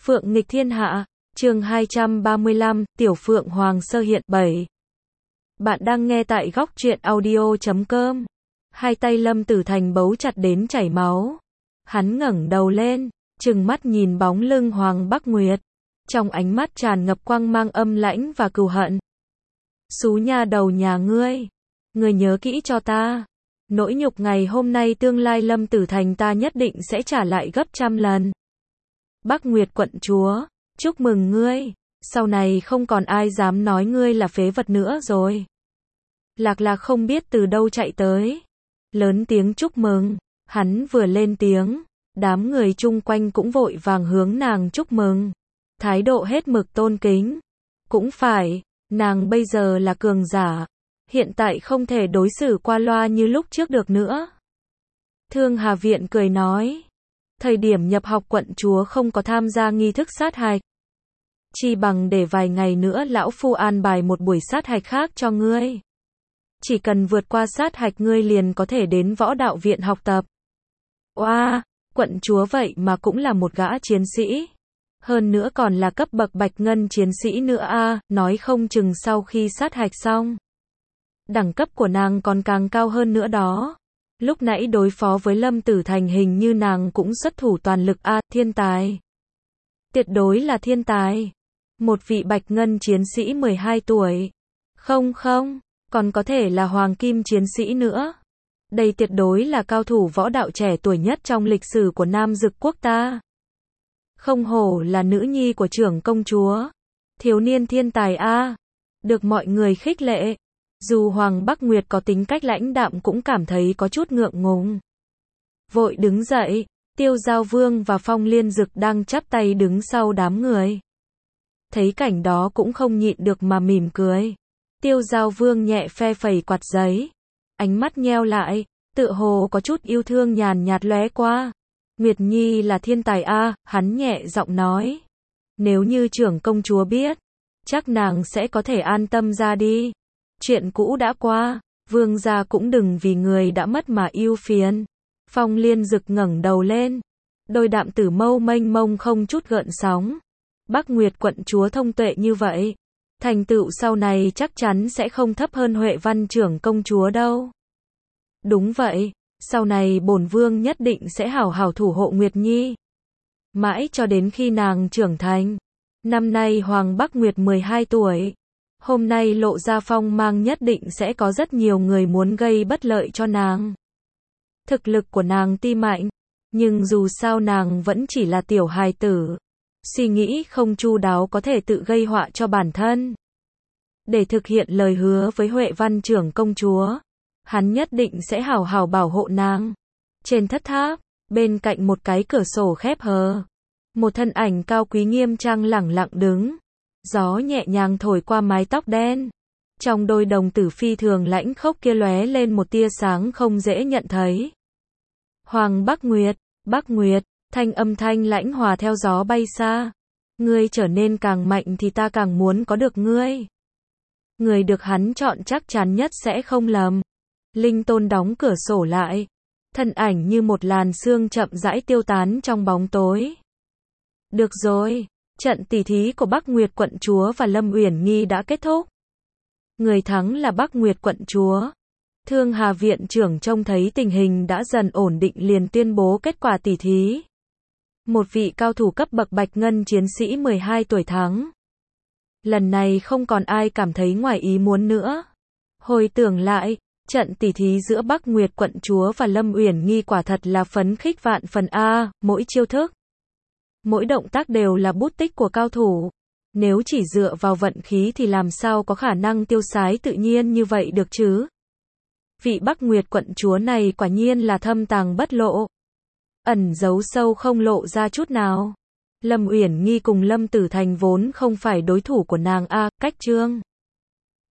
Phượng nghịch thiên hạ, chương 235, Tiểu Phượng Hoàng sơ hiện 7. Bạn đang nghe tại góc truyện audio.com. Hai tay Lâm Tử Thành bấu chặt đến chảy máu. Hắn ngẩng đầu lên, trừng mắt nhìn bóng lưng Hoàng Bắc Nguyệt. Trong ánh mắt tràn ngập quang mang âm lãnh và cừu hận. Xú nha đầu nhà ngươi. Ngươi nhớ kỹ cho ta. Nỗi nhục ngày hôm nay tương lai Lâm Tử Thành ta nhất định sẽ trả lại gấp trăm lần. Bắc Nguyệt quận chúa, chúc mừng ngươi, sau này không còn ai dám nói ngươi là phế vật nữa rồi. Lạc Lạc không biết từ đâu chạy tới, lớn tiếng chúc mừng, hắn vừa lên tiếng, đám người chung quanh cũng vội vàng hướng nàng chúc mừng, thái độ hết mực tôn kính. Cũng phải, nàng bây giờ là cường giả, hiện tại không thể đối xử qua loa như lúc trước được nữa. Thương Hà Viện cười nói, thời điểm nhập học quận chúa không có tham gia nghi thức sát hạch. Chi bằng để vài ngày nữa lão phu an bài một buổi sát hạch khác cho ngươi. Chỉ cần vượt qua sát hạch ngươi liền có thể đến võ đạo viện học tập. Oa, quận chúa vậy mà cũng là một gã chiến sĩ. Hơn nữa còn là cấp bậc bạch ngân chiến sĩ nữa a, nói không chừng sau khi sát hạch xong, đẳng cấp của nàng còn càng cao hơn nữa đó. Lúc nãy đối phó với Lâm Tử Thành hình như nàng cũng xuất thủ toàn lực a, thiên tài. Tuyệt đối là thiên tài. Một vị bạch ngân chiến sĩ 12 tuổi. Không, còn có thể là hoàng kim chiến sĩ nữa. Đây tuyệt đối là cao thủ võ đạo trẻ tuổi nhất trong lịch sử của Nam Dực quốc ta. Không hổ là nữ nhi của trưởng công chúa. Thiếu niên thiên tài a, được mọi người khích lệ. Dù Hoàng Bắc Nguyệt có tính cách lãnh đạm cũng cảm thấy có chút ngượng ngùng. Vội đứng dậy, Tiêu Giao Vương và Phong Liên Dực đang chắp tay đứng sau đám người. Thấy cảnh đó cũng không nhịn được mà mỉm cười. Tiêu Giao Vương nhẹ phe phẩy quạt giấy, ánh mắt nheo lại, tựa hồ có chút yêu thương nhàn nhạt lóe qua. Nguyệt Nhi là thiên tài a, hắn nhẹ giọng nói. Nếu như trưởng công chúa biết, chắc nàng sẽ có thể an tâm ra đi. Chuyện cũ đã qua, vương gia cũng đừng vì người đã mất mà ưu phiền. Phong Liên Dực ngẩng đầu lên, đôi đạm tử mâu mênh mông không chút gợn sóng. Bắc Nguyệt quận chúa thông tuệ như vậy, thành tựu sau này chắc chắn sẽ không thấp hơn Huệ Văn trưởng công chúa đâu. Đúng vậy, sau này bổn vương nhất định sẽ hảo hảo thủ hộ Nguyệt Nhi. Mãi cho đến khi nàng trưởng thành. Năm nay Hoàng Bắc Nguyệt 12 tuổi. Hôm nay lộ ra phong mang nhất định sẽ có rất nhiều người muốn gây bất lợi cho nàng. Thực lực của nàng tuy mạnh, nhưng dù sao nàng vẫn chỉ là tiểu hài tử. Suy nghĩ không chu đáo có thể tự gây họa cho bản thân. Để thực hiện lời hứa với Huệ Văn trưởng công chúa, hắn nhất định sẽ hảo hảo bảo hộ nàng. Trên thất tháp, bên cạnh một cái cửa sổ khép hờ, một thân ảnh cao quý nghiêm trang lẳng lặng đứng. Gió nhẹ nhàng thổi qua mái tóc đen. Trong đôi đồng tử phi thường lãnh khốc kia lóe lên một tia sáng không dễ nhận thấy. Hoàng Bắc Nguyệt, thanh âm thanh lãnh hòa theo gió bay xa. Ngươi trở nên càng mạnh thì ta càng muốn có được ngươi. Người được hắn chọn chắc chắn nhất sẽ không lầm. Linh Tôn đóng cửa sổ lại. Thân ảnh như một làn sương chậm rãi tiêu tán trong bóng tối. Được rồi. Trận tỉ thí của Bắc Nguyệt quận chúa và Lâm Uyển Nghi đã kết thúc. Người thắng là Bắc Nguyệt quận chúa. Thương Hà Viện trưởng trông thấy tình hình đã dần ổn định liền tuyên bố kết quả tỉ thí. Một vị cao thủ cấp bậc bạch ngân chiến sĩ 12 tuổi thắng. Lần này không còn ai cảm thấy ngoài ý muốn nữa. Hồi tưởng lại, trận tỉ thí giữa Bắc Nguyệt quận chúa và Lâm Uyển Nghi quả thật là phấn khích vạn phần a, mỗi chiêu thức, mỗi động tác đều là bút tích của cao thủ. Nếu chỉ dựa vào vận khí thì làm sao có khả năng tiêu sái tự nhiên như vậy được chứ? Vị Bắc Nguyệt quận chúa này quả nhiên là thâm tàng bất lộ. Ẩn giấu sâu không lộ ra chút nào. Lâm Uyển Nghi cùng Lâm Tử Thành vốn không phải đối thủ của nàng a, cách chương